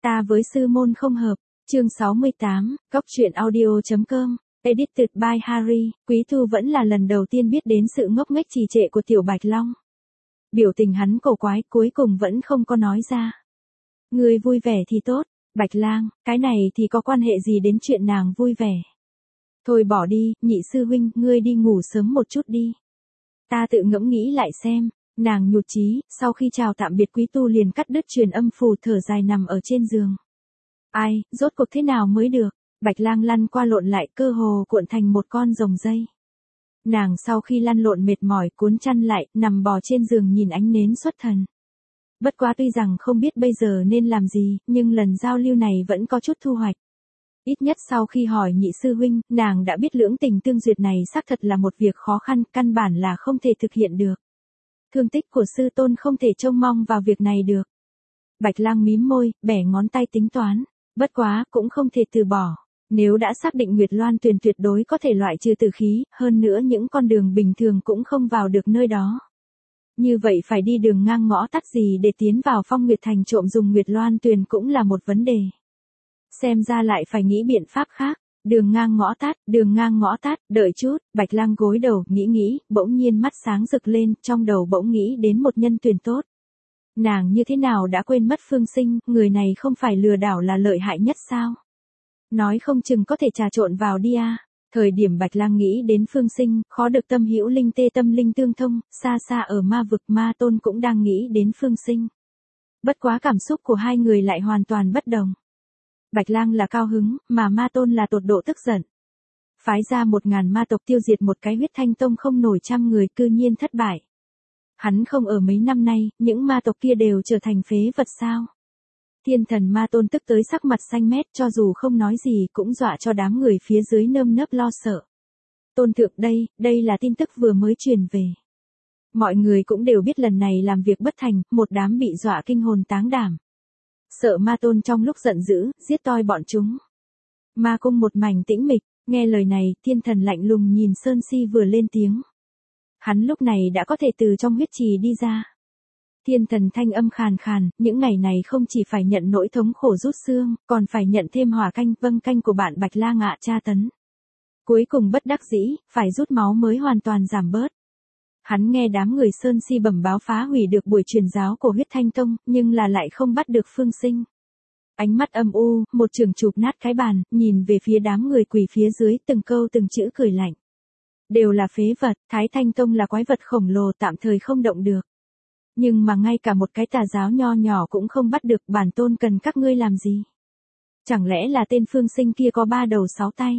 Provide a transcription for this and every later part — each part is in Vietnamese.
Ta với sư môn không hợp. Chương 68, Cóc truyện audio.com, edited by Harry. Quý Thu vẫn là lần đầu tiên biết đến sự ngốc nghếch trì trệ của Tiểu Bạch Long. Biểu tình hắn cổ quái, cuối cùng vẫn không có nói ra. Ngươi vui vẻ thì tốt, Bạch Lang, cái này thì có quan hệ gì đến chuyện nàng vui vẻ. Thôi bỏ đi, nhị sư huynh, ngươi đi ngủ sớm một chút đi. Ta tự ngẫm nghĩ lại xem. Nàng nhụt chí, sau khi chào tạm biệt Quý Tu liền cắt đứt truyền âm phù, thở dài nằm ở trên giường. Ai, rốt cuộc thế nào mới được? Bạch Lang lăn qua lộn lại, cơ hồ cuộn thành một con rồng dây. Nàng sau khi lăn lộn mệt mỏi, cuốn chăn lại, nằm bò trên giường nhìn ánh nến xuất thần. Bất quá tuy rằng không biết bây giờ nên làm gì, nhưng lần giao lưu này vẫn có chút thu hoạch. Ít nhất sau khi hỏi nhị sư huynh, nàng đã biết lưỡng tình tương duyệt này xác thật là một việc khó khăn, căn bản là không thể thực hiện được. Thương tích của sư tôn không thể trông mong vào việc này được. Bạch Lang mím môi, bẻ ngón tay tính toán. Bất quá, cũng không thể từ bỏ. Nếu đã xác định Nguyệt Loan Tuyền tuyệt đối có thể loại trừ tử khí, hơn nữa những con đường bình thường cũng không vào được nơi đó. Như vậy phải đi đường ngang ngõ tắt gì để tiến vào Phong Nguyệt Thành trộm dùng Nguyệt Loan Tuyền cũng là một vấn đề. Xem ra lại phải nghĩ biện pháp khác. Đường ngang ngõ tắt, đợi chút, Bạch Lang gối đầu, nghĩ, bỗng nhiên mắt sáng rực lên, trong đầu bỗng nghĩ đến một nhân tuyển tốt. Nàng như thế nào đã quên mất Phương Sinh, người này không phải lừa đảo là lợi hại nhất sao? Nói không chừng có thể trà trộn vào đi à. Thời điểm Bạch Lang nghĩ đến Phương Sinh, khó được tâm hữu linh tê tâm linh tương thông, xa xa ở ma vực Ma Tôn cũng đang nghĩ đến Phương Sinh. Bất quá cảm xúc của hai người lại hoàn toàn bất đồng. Bạch Lang là cao hứng, mà Ma Tôn là tột độ tức giận. Phái ra 1000 ma tộc tiêu diệt một cái Huyết Thanh Tông không nổi 100 người, cư nhiên thất bại. Hắn không ở mấy năm nay, những ma tộc kia đều trở thành phế vật sao? Thiên Thần Ma Tôn tức tới sắc mặt xanh mét, cho dù không nói gì cũng dọa cho đám người phía dưới nơm nớp lo sợ. Tôn thượng đây là tin tức vừa mới truyền về. Mọi người cũng đều biết lần này làm việc bất thành, một đám bị dọa kinh hồn táng đảm. Sợ Ma Tôn trong lúc giận dữ, giết toi bọn chúng. Ma cung một mảnh tĩnh mịch, nghe lời này, Thiên Thần lạnh lùng nhìn Sơn Si vừa lên tiếng. Hắn lúc này đã có thể từ trong huyết trì đi ra. Thiên Thần thanh âm khàn khàn, những ngày này không chỉ phải nhận nỗi thống khổ rút xương, còn phải nhận thêm hỏa canh, vâng canh của bạn Bạch Lang ạ tra tấn. Cuối cùng bất đắc dĩ, phải rút máu mới hoàn toàn giảm bớt. Hắn nghe đám người Sơn Si bẩm báo phá hủy được buổi truyền giáo của Huyết Thanh Tông, nhưng là lại không bắt được Phương Sinh. Ánh mắt âm u, một chưởng chụp nát cái bàn, nhìn về phía đám người quỳ phía dưới, từng câu từng chữ cười lạnh. Đều là phế vật, Thái Thanh Tông là quái vật khổng lồ tạm thời không động được. Nhưng mà ngay cả một cái tà giáo nho nhỏ cũng không bắt được, bản tôn cần các ngươi làm gì? Chẳng lẽ là tên Phương Sinh kia có 3 đầu 6 tay?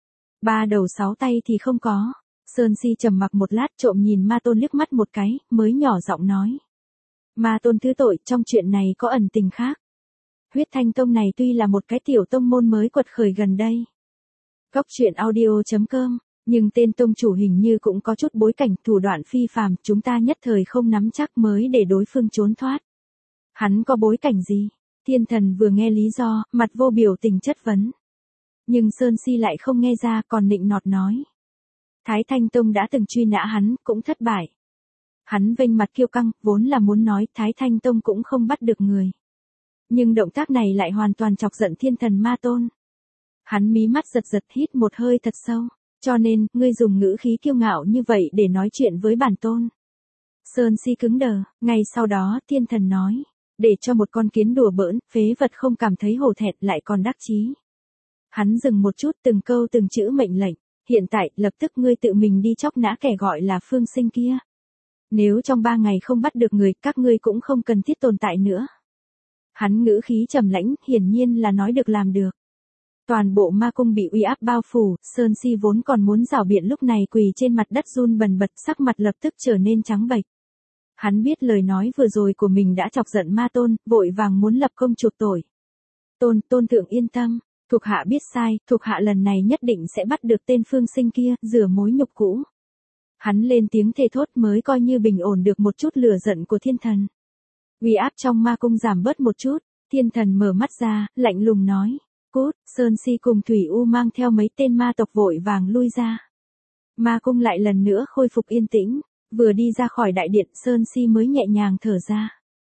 3 đầu 6 tay thì không có. Sơn Si trầm mặc một lát, trộm nhìn Ma Tôn liếc mắt một cái, mới nhỏ giọng nói. Ma Tôn thứ tội, trong chuyện này có ẩn tình khác. Huyết Thanh Tông này tuy là một cái tiểu tông môn mới quật khởi gần đây. Cóc truyện audio.com, nhưng tên tông chủ hình như cũng có chút bối cảnh, thủ đoạn phi phàm, chúng ta nhất thời không nắm chắc mới để đối phương trốn thoát. Hắn có bối cảnh gì? Thiên Thần vừa nghe lý do, mặt vô biểu tình chất vấn. Nhưng Sơn Si lại không nghe ra, còn nịnh nọt nói. Thái Thanh Tông đã từng truy nã hắn, cũng thất bại. Hắn vênh mặt kiêu căng, vốn là muốn nói Thái Thanh Tông cũng không bắt được người. Nhưng động tác này lại hoàn toàn chọc giận Thiên Thần Ma Tôn. Hắn mí mắt giật hít một hơi thật sâu. Cho nên, ngươi dùng ngữ khí kiêu ngạo như vậy để nói chuyện với bản tôn. Sơn Si cứng đờ, ngay sau đó Thiên Thần nói. Để cho một con kiến đùa bỡn, phế vật không cảm thấy hổ thẹn lại còn đắc chí. Hắn dừng một chút, từng câu từng chữ mệnh lệnh. Hiện tại, lập tức ngươi tự mình đi chóc nã kẻ gọi là Phương Sinh kia. Nếu trong 3 ngày không bắt được người, các ngươi cũng không cần thiết tồn tại nữa. Hắn ngữ khí trầm lãnh, hiển nhiên là nói được làm được. Toàn bộ ma cung bị uy áp bao phủ, Sơn Si vốn còn muốn rảo biện lúc này quỳ trên mặt đất run bần bật, sắc mặt lập tức trở nên trắng bệch. Hắn biết lời nói vừa rồi của mình đã chọc giận Ma Tôn, vội vàng muốn lập công chuộc tội. Tôn thượng yên tâm, thuộc hạ biết sai, thuộc hạ lần này nhất định sẽ bắt được tên Phương Sinh kia, rửa mối nhục cũ. Hắn lên tiếng thề thốt mới coi như bình ổn được một chút lửa giận của Thiên Thần. Uy áp trong ma cung giảm bớt một chút, Thiên Thần mở mắt ra, lạnh lùng nói. Cút, Sơn Si cùng Thủy U mang theo mấy tên ma tộc vội vàng lui ra. Ma cung lại lần nữa khôi phục yên tĩnh, vừa đi ra khỏi đại điện Sơn Si mới nhẹ nhàng thở ra.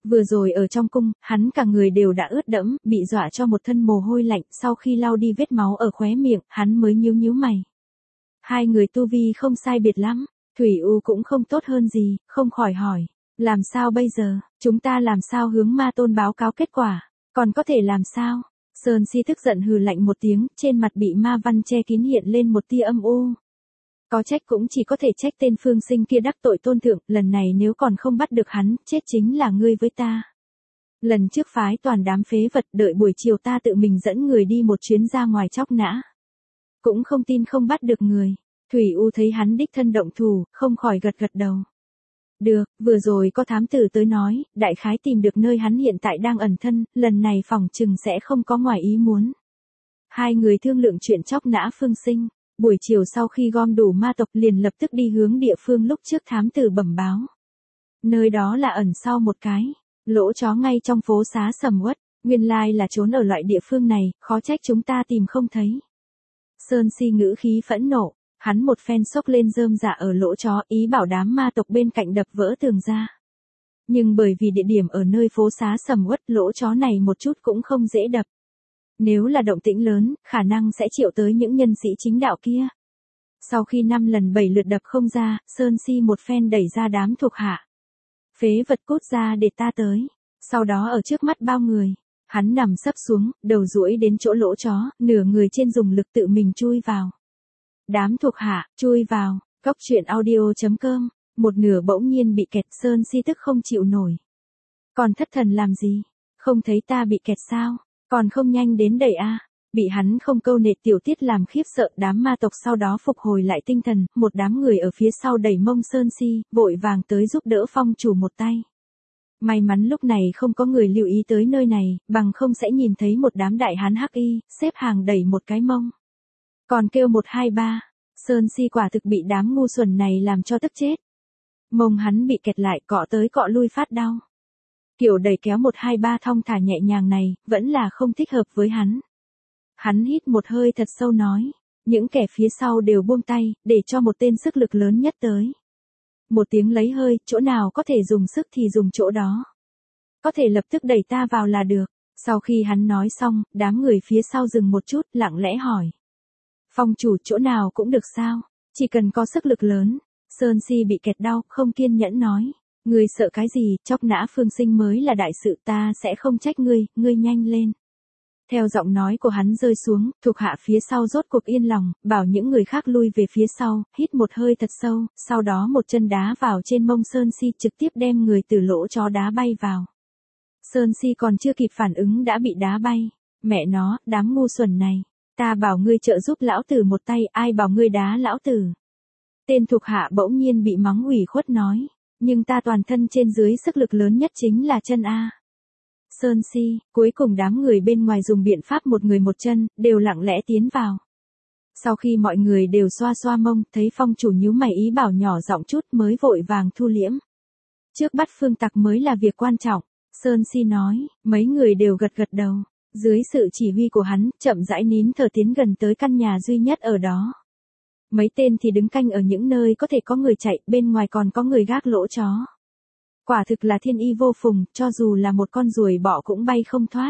Vừa rồi ở trong cung, hắn cả người đều đã ướt đẫm, bị dọa cho một thân mồ hôi lạnh, sau khi lau đi vết máu ở khóe miệng, hắn mới nhíu nhíu mày. Hai người tu vi không sai biệt lắm, Thủy U cũng không tốt hơn gì, không khỏi hỏi. Làm sao bây giờ, chúng ta làm sao hướng ma tôn báo cáo kết quả, còn có thể làm sao? Sơn Si tức giận hừ lạnh một tiếng, trên mặt bị ma văn che kín hiện lên một tia âm u. Có trách cũng chỉ có thể trách tên Phương Sinh kia đắc tội tôn thượng, lần này nếu còn không bắt được hắn, chết chính là ngươi với ta. Lần trước phái toàn đám phế vật, đợi buổi chiều ta tự mình dẫn người đi một chuyến ra ngoài chóc nã. Cũng không tin không bắt được người. Thủy U thấy hắn đích thân động thủ, không khỏi gật gật đầu. Được, vừa rồi có thám tử tới nói, đại khái tìm được nơi hắn hiện tại đang ẩn thân, lần này phòng trừng sẽ không có ngoài ý muốn. Hai người thương lượng chuyện chóc nã Phương Sinh, buổi chiều sau khi gom đủ ma tộc liền lập tức đi hướng địa phương lúc trước thám tử bẩm báo. Nơi đó là ẩn sau một cái lỗ chó ngay trong phố xá sầm uất, nguyên lai là trốn ở loại địa phương này, khó trách chúng ta tìm không thấy. Sơn Si ngữ khí phẫn nộ. Hắn một phen xốc lên rơm rạ ở lỗ chó, ý bảo đám ma tộc bên cạnh đập vỡ tường ra. Nhưng bởi vì địa điểm ở nơi phố xá sầm uất, lỗ chó này một chút cũng không dễ đập. Nếu là động tĩnh lớn, khả năng sẽ triệu tới những nhân sĩ chính đạo kia. Sau khi 5 lần 7 lượt đập không ra, Sơn Si một phen đẩy ra đám thuộc hạ. Phế vật cút ra để ta tới. Sau đó ở trước mắt bao người, hắn nằm sấp xuống, đầu duỗi đến chỗ lỗ chó, nửa người trên dùng lực tự mình chui vào. Đám thuộc hạ, chui vào, góc chuyện audio.com, một nửa bỗng nhiên bị kẹt. Sơn Si tức không chịu nổi. Còn thất thần làm gì? Không thấy ta bị kẹt sao? Còn không nhanh đến đẩy a. Bị hắn không câu nệ tiểu tiết làm khiếp sợ, đám ma tộc sau đó phục hồi lại tinh thần, một đám người ở phía sau đẩy mông Sơn Si, vội vàng tới giúp đỡ phong chủ một tay. May mắn lúc này không có người lưu ý tới nơi này, bằng không sẽ nhìn thấy một đám đại hán hắc y, xếp hàng đẩy một cái mông. Còn kêu 1 2 3, Sơn Si quả thực bị đám ngu xuẩn này làm cho tức chết. Mông hắn bị kẹt lại, cọ tới cọ lui phát đau. Kiểu đẩy kéo 1 2 3 thong thả nhẹ nhàng này, vẫn là không thích hợp với hắn. Hắn hít một hơi thật sâu nói, những kẻ phía sau đều buông tay, để cho một tên sức lực lớn nhất tới. Một tiếng lấy hơi, chỗ nào có thể dùng sức thì dùng chỗ đó. Có thể lập tức đẩy ta vào là được. Sau khi hắn nói xong, đám người phía sau dừng một chút, lặng lẽ hỏi. Phong chủ chỗ nào cũng được sao, chỉ cần có sức lực lớn. Sơn Si bị kẹt đau, không kiên nhẫn nói. Ngươi sợ cái gì, chóc nã Phương Sinh mới là đại sự, ta sẽ không trách ngươi, ngươi nhanh lên. Theo giọng nói của hắn rơi xuống, thuộc hạ phía sau rốt cuộc yên lòng, bảo những người khác lui về phía sau, hít một hơi thật sâu, sau đó một chân đá vào trên mông Sơn Si, trực tiếp đem người từ lỗ chó đá bay vào. Sơn Si còn chưa kịp phản ứng đã bị đá bay. Mẹ nó, đám ngu xuẩn này. Ta bảo ngươi trợ giúp lão tử một tay, ai bảo ngươi đá lão tử. Tên thuộc hạ bỗng nhiên bị mắng ủy khuất nói, nhưng ta toàn thân trên dưới sức lực lớn nhất chính là chân a. Sơn Si, cuối cùng đám người bên ngoài dùng biện pháp một người một chân, đều lặng lẽ tiến vào. Sau khi mọi người đều xoa xoa mông, thấy phong chủ nhíu mày ý bảo nhỏ giọng chút mới vội vàng thu liễm. Trước bắt phương tặc mới là việc quan trọng, Sơn Si nói, mấy người đều gật gật đầu. Dưới sự chỉ huy của hắn, chậm rãi nín thở tiến gần tới căn nhà duy nhất ở đó. Mấy tên thì đứng canh ở những nơi có thể có người chạy, bên ngoài còn có người gác lỗ chó. Quả thực là thiên y vô phùng, cho dù là một con ruồi bọ cũng bay không thoát.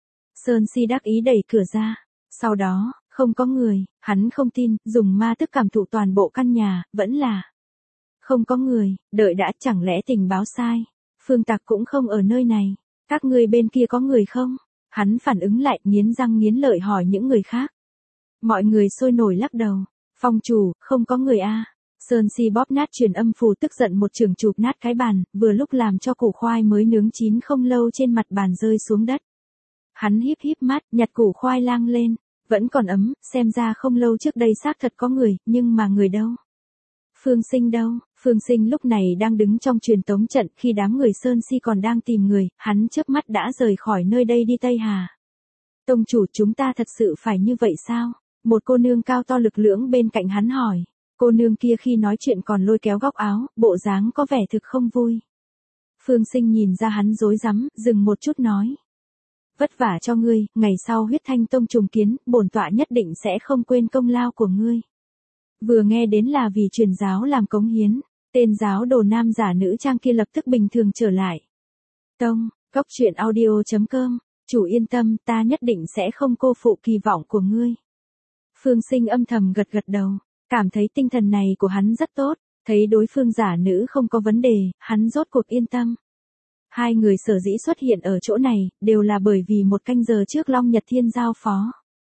Sơn Si đắc ý đẩy cửa ra. Sau đó, không có người, hắn không tin, dùng ma thức cảm thụ toàn bộ căn nhà, vẫn là không có người, đợi đã, chẳng lẽ tình báo sai. Phương tặc cũng không ở nơi này, các ngươi bên kia có người không? Hắn phản ứng lại, nghiến răng nghiến lợi hỏi những người khác. Mọi người sôi nổi lắc đầu. Phong chủ, không có người a. Sơn Si bóp nát truyền âm phù tức giận một chưởng chụp nát cái bàn, vừa lúc làm cho củ khoai mới nướng chín không lâu trên mặt bàn rơi xuống đất. Hắn híp híp mắt, nhặt củ khoai lang lên, vẫn còn ấm, xem ra không lâu trước đây xác thật có người, nhưng mà người đâu? Phương Sinh đâu? Phương Sinh lúc này đang đứng trong truyền tống trận, khi đám người Sơn Si còn đang tìm người, hắn chớp mắt đã rời khỏi nơi đây đi Tây Hà. Tông chủ, chúng ta thật sự phải như vậy sao? Một cô nương cao to lực lưỡng bên cạnh hắn hỏi. Cô nương kia khi nói chuyện còn lôi kéo góc áo, bộ dáng có vẻ thực không vui. Phương Sinh nhìn ra hắn rối rắm, dừng một chút nói. Vất vả cho ngươi, ngày sau huyết thanh tông trùng kiến, bổn tọa nhất định sẽ không quên công lao của ngươi. Vừa nghe đến là vì truyền giáo làm cống hiến, tên giáo đồ nam giả nữ trang kia lập tức bình thường trở lại. Tông, Cốc truyện audio.com, chủ yên tâm, ta nhất định sẽ không cô phụ kỳ vọng của ngươi. Phương Sinh âm thầm gật gật đầu, cảm thấy tinh thần này của hắn rất tốt, thấy đối phương giả nữ không có vấn đề, hắn rốt cuộc yên tâm. Hai người sở dĩ xuất hiện ở chỗ này, đều là bởi vì 1 canh giờ trước Long Nhật Thiên giao phó.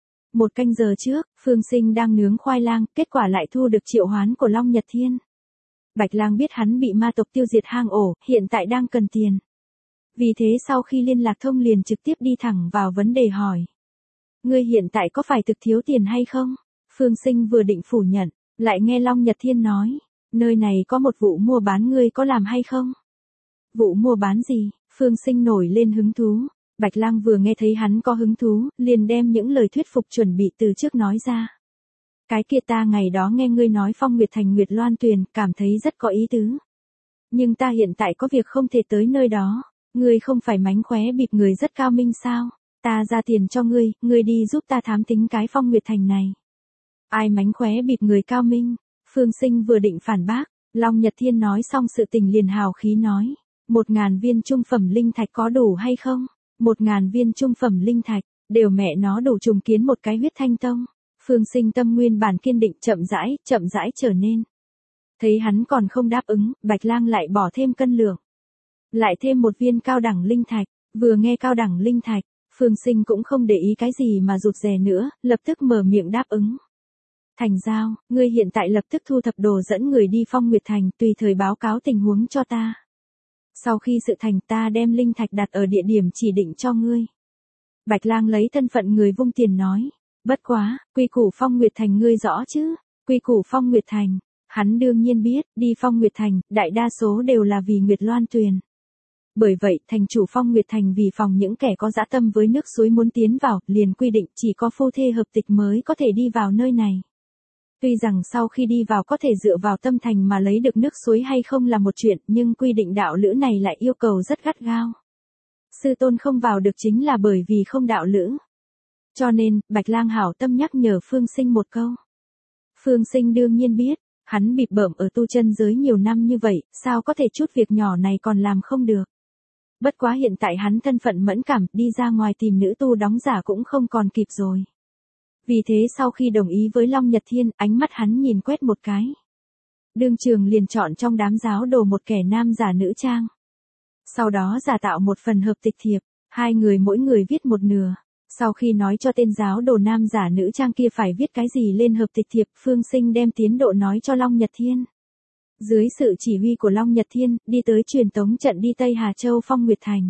1 canh giờ trước, Phương Sinh đang nướng khoai lang, kết quả lại thu được triệu hoán của Long Nhật Thiên. Bạch Lang biết hắn bị ma tộc tiêu diệt hang ổ, hiện tại đang cần tiền. Vì thế sau khi liên lạc thông liền trực tiếp đi thẳng vào vấn đề hỏi. Ngươi hiện tại có phải thực thiếu tiền hay không? Phương Sinh vừa định phủ nhận, lại nghe Long Nhật Thiên nói, nơi này có một vụ mua bán ngươi có làm hay không? Vụ mua bán gì? Phương Sinh nổi lên hứng thú. Bạch Lang vừa nghe thấy hắn có hứng thú, liền đem những lời thuyết phục chuẩn bị từ trước nói ra. Cái kia ta ngày đó nghe ngươi nói Phong Nguyệt Thành Nguyệt Loan Tuyền, cảm thấy rất có ý tứ. Nhưng ta hiện tại có việc không thể tới nơi đó. Ngươi không phải mánh khóe bịp người rất cao minh sao? Ta ra tiền cho ngươi đi giúp ta thám tính cái Phong Nguyệt Thành này. Ai mánh khóe bịp người cao minh? Phương Sinh vừa định phản bác, Long Nhật Thiên nói xong sự tình liền hào khí nói. 1000 viên trung phẩm linh thạch có đủ hay không? 1000 viên trung phẩm linh thạch, đều mẹ nó đủ trùng kiến một cái huyết thanh tông. Phương Sinh tâm nguyên bản kiên định chậm rãi trở nên. Thấy hắn còn không đáp ứng, Bạch Lang lại bỏ thêm cân lượng. Lại thêm 1 viên cao đẳng linh thạch, vừa nghe cao đẳng linh thạch, Phương Sinh cũng không để ý cái gì mà rụt rè nữa, lập tức mở miệng đáp ứng. Thành giao, ngươi hiện tại lập tức thu thập đồ dẫn người đi Phong Nguyệt Thành, tùy thời báo cáo tình huống cho ta. Sau khi sự thành ta đem linh thạch đặt ở địa điểm chỉ định cho ngươi. Bạch Lang lấy thân phận người vung tiền nói, bất quá, quy củ Phong Nguyệt Thành ngươi rõ chứ? Quy củ Phong Nguyệt Thành, hắn đương nhiên biết, đi Phong Nguyệt Thành, đại đa số đều là vì Nguyệt Loan Tuyền. Bởi vậy, thành chủ Phong Nguyệt Thành vì phòng những kẻ có dã tâm với nước suối muốn tiến vào, liền quy định chỉ có phu thê hợp tịch mới có thể đi vào nơi này. Tuy rằng sau khi đi vào có thể dựa vào tâm thành mà lấy được nước suối hay không là một chuyện, nhưng quy định đạo lữ này lại yêu cầu rất gắt gao. Sư tôn không vào được chính là bởi vì không đạo lữ. Cho nên, Bạch Lang hảo tâm nhắc nhở Phương Sinh một câu. Phương Sinh đương nhiên biết, hắn bịp bợm ở tu chân giới nhiều năm như vậy, sao có thể chút việc nhỏ này còn làm không được. Bất quá hiện tại hắn thân phận mẫn cảm, đi ra ngoài tìm nữ tu đóng giả cũng không còn kịp rồi. Vì thế sau khi đồng ý với Long Nhật Thiên, ánh mắt hắn nhìn quét một cái. Đương trường liền chọn trong đám giáo đồ một kẻ nam giả nữ trang. Sau đó giả tạo một phần hợp tịch thiệp, 2 người mỗi người viết một nửa. Sau khi nói cho tên giáo đồ nam giả nữ trang kia phải viết cái gì lên hợp tịch thiệp, Phương Sinh đem tiến độ nói cho Long Nhật Thiên. Dưới sự chỉ huy của Long Nhật Thiên, đi tới truyền tống trận đi Tây Hà Châu Phong Nguyệt Thành.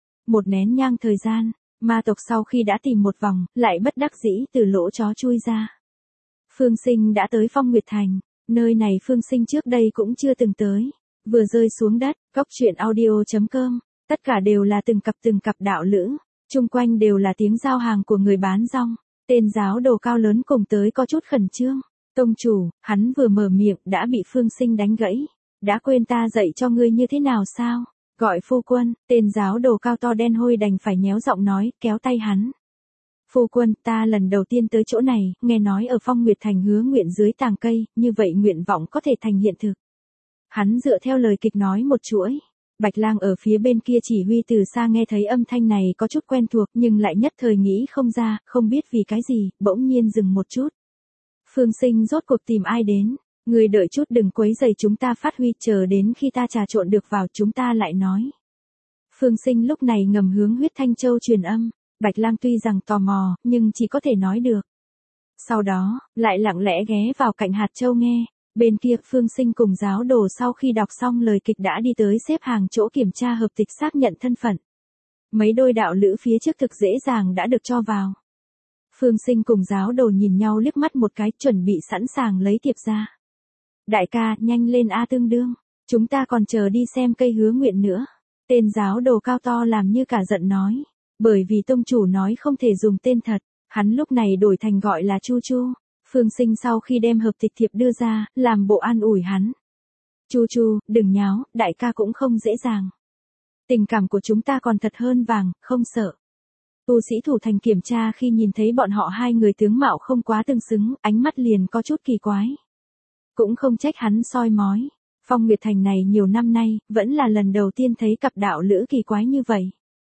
1 nén nhang thời gian, ma tộc sau khi đã tìm một vòng, lại bất đắc dĩ từ lỗ chó chui ra. Phương Sinh đã tới Phong Nguyệt Thành, nơi này Phương Sinh trước đây cũng chưa từng tới. Vừa rơi xuống đất, Cốc truyện audio.com, tất cả đều là từng cặp đạo lữ, chung quanh đều là tiếng giao hàng của người bán rong. Tên giáo đồ cao lớn cùng tới có chút khẩn trương. Tông chủ, hắn vừa mở miệng đã bị Phương Sinh đánh gãy. Đã quên ta dạy cho ngươi như thế nào sao? Gọi phu quân, tên giáo đồ cao to đen hôi đành phải nhéo giọng nói, kéo tay hắn. Phu quân, ta lần đầu tiên tới chỗ này, nghe nói ở Phong Nguyệt Thành hứa nguyện dưới tàng cây, như vậy nguyện vọng có thể thành hiện thực. Hắn dựa theo lời kịch nói một chuỗi. Bạch Lang ở phía bên kia chỉ huy từ xa nghe thấy âm thanh này có chút quen thuộc nhưng lại nhất thời nghĩ không ra, không biết vì cái gì, bỗng nhiên dừng một chút. Phương Sinh rốt cuộc tìm ai đến? Người đợi chút đừng quấy rầy chúng ta phát huy, chờ đến khi ta trà trộn được vào chúng ta lại nói. Phương Sinh lúc này ngầm hướng huyết thanh châu truyền âm, Bạch Lang tuy rằng tò mò, nhưng chỉ có thể nói được. Sau đó, lại lặng lẽ ghé vào cạnh hạt châu nghe, bên kia Phương Sinh cùng giáo đồ sau khi đọc xong lời kịch đã đi tới xếp hàng chỗ kiểm tra hợp tịch xác nhận thân phận. Mấy đôi đạo lữ phía trước thực dễ dàng đã được cho vào. Phương Sinh cùng giáo đồ nhìn nhau liếc mắt một cái, chuẩn bị sẵn sàng lấy thiệp ra. Đại ca, nhanh lên a tương đương, chúng ta còn chờ đi xem cây hứa nguyện nữa. Tên giáo đồ cao to làm như cả giận nói, bởi vì tông chủ nói không thể dùng tên thật, hắn lúc này đổi thành gọi là Chu Chu. Phương Sinh sau khi đem hợp tịch thiệp đưa ra, làm bộ an ủi hắn. Chu Chu, đừng nháo, đại ca cũng không dễ dàng. Tình cảm của chúng ta còn thật hơn vàng, không sợ. Tu sĩ thủ thành kiểm tra khi nhìn thấy bọn họ 2 người tướng mạo không quá tương xứng, ánh mắt liền có chút kỳ quái. Cũng không trách hắn soi mói. Phong Nguyệt Thành này nhiều năm nay, vẫn là lần đầu tiên thấy cặp đạo lữ kỳ quái như vậy.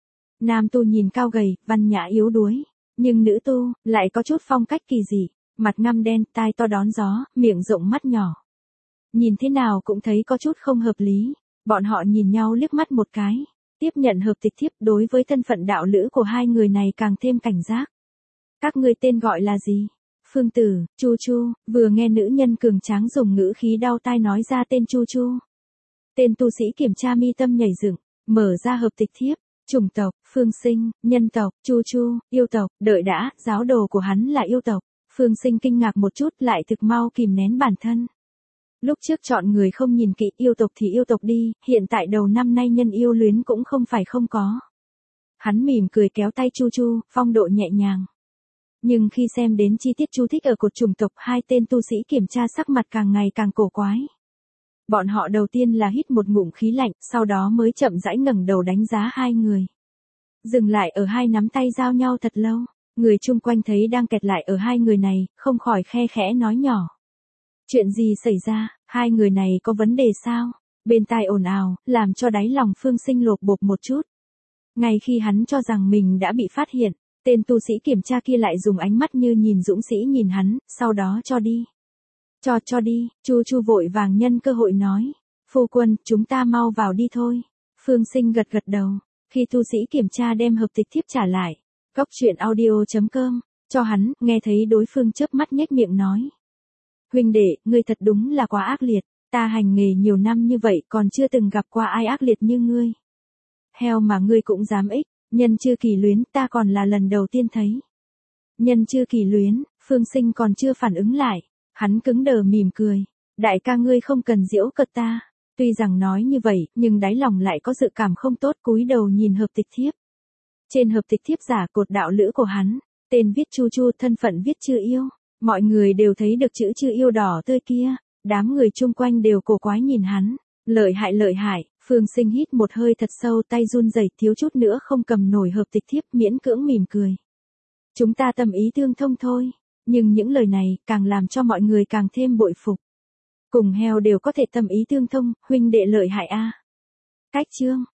Nam tu nhìn cao gầy, văn nhã yếu đuối, nhưng nữ tu, lại có chút phong cách kỳ dị, mặt ngăm đen, tai to đón gió, miệng rộng mắt nhỏ. Nhìn thế nào cũng thấy có chút không hợp lý, bọn họ nhìn nhau liếc mắt một cái, tiếp nhận hợp tịch thiếp. Đối với thân phận đạo lữ của hai người này càng thêm cảnh giác. Các ngươi tên gọi là gì? Phương Tử, Chu Chu. Vừa nghe nữ nhân cường tráng dùng ngữ khí đau tai nói ra tên Chu Chu. Tên tu sĩ kiểm tra mi tâm nhảy dựng, mở ra hợp tịch thiếp. Chủng tộc, Phương Sinh, nhân tộc, Chu Chu, yêu tộc. Đợi đã, giáo đồ của hắn là yêu tộc. Phương Sinh kinh ngạc một chút, lại thực mau kìm nén bản thân. Lúc trước chọn người không nhìn kỹ, yêu tộc thì yêu tộc đi, hiện tại đầu năm nay nhân yêu luyến cũng không phải không có. Hắn mỉm cười kéo tay Chu Chu, phong độ nhẹ nhàng. Nhưng khi xem đến chi tiết chú thích ở cột chủng tộc, hai tên tu sĩ kiểm tra sắc mặt càng ngày càng cổ quái. Bọn họ đầu tiên là hít một ngụm khí lạnh, sau đó mới chậm rãi ngẩng đầu đánh giá hai người. Dừng lại ở hai nắm tay giao nhau thật lâu, người chung quanh thấy đang kẹt lại ở hai người này, không khỏi khe khẽ nói nhỏ. Chuyện gì xảy ra, hai người này có vấn đề sao? Bên tai ồn ào, làm cho đáy lòng Phương Sinh lột bột một chút. Ngay khi hắn cho rằng mình đã bị phát hiện, tên tu sĩ kiểm tra kia lại dùng ánh mắt như nhìn dũng sĩ nhìn hắn, sau đó cho đi. Cho đi, Chu Chu vội vàng nhân cơ hội nói. Phu quân, chúng ta mau vào đi thôi. Phương Sinh gật gật đầu. Khi tu sĩ kiểm tra đem hợp tịch thiếp trả lại, Cóc Truyện Audio.com, cho hắn, nghe thấy đối phương chớp mắt nhếch miệng nói. Huynh đệ, ngươi thật đúng là quá ác liệt, ta hành nghề nhiều năm như vậy còn chưa từng gặp qua ai ác liệt như ngươi. Heo mà ngươi cũng dám ích, nhân chưa kỳ luyến, ta còn là lần đầu tiên thấy. Nhân chưa kỳ luyến, Phương Sinh còn chưa phản ứng lại, hắn cứng đờ mỉm cười. Đại ca ngươi không cần giễu cợt ta. Tuy rằng nói như vậy, nhưng đáy lòng lại có dự cảm không tốt, cúi đầu nhìn hợp tịch thiếp. Trên hợp tịch thiếp giả cột đạo lữ của hắn, tên viết Chu Chu, thân phận viết chưa yêu. Mọi người đều thấy được chữ chưa yêu đỏ tươi kia, đám người chung quanh đều cổ quái nhìn hắn. Lợi hại, Phương Sinh hít một hơi thật sâu, tay run rẩy thiếu chút nữa không cầm nổi hợp tịch thiếp, miễn cưỡng mỉm cười. Chúng ta tâm ý tương thông thôi, nhưng những lời này càng làm cho mọi người càng thêm bội phục. Cùng heo đều có thể tâm ý tương thông, huynh đệ lợi hại a. Cách chương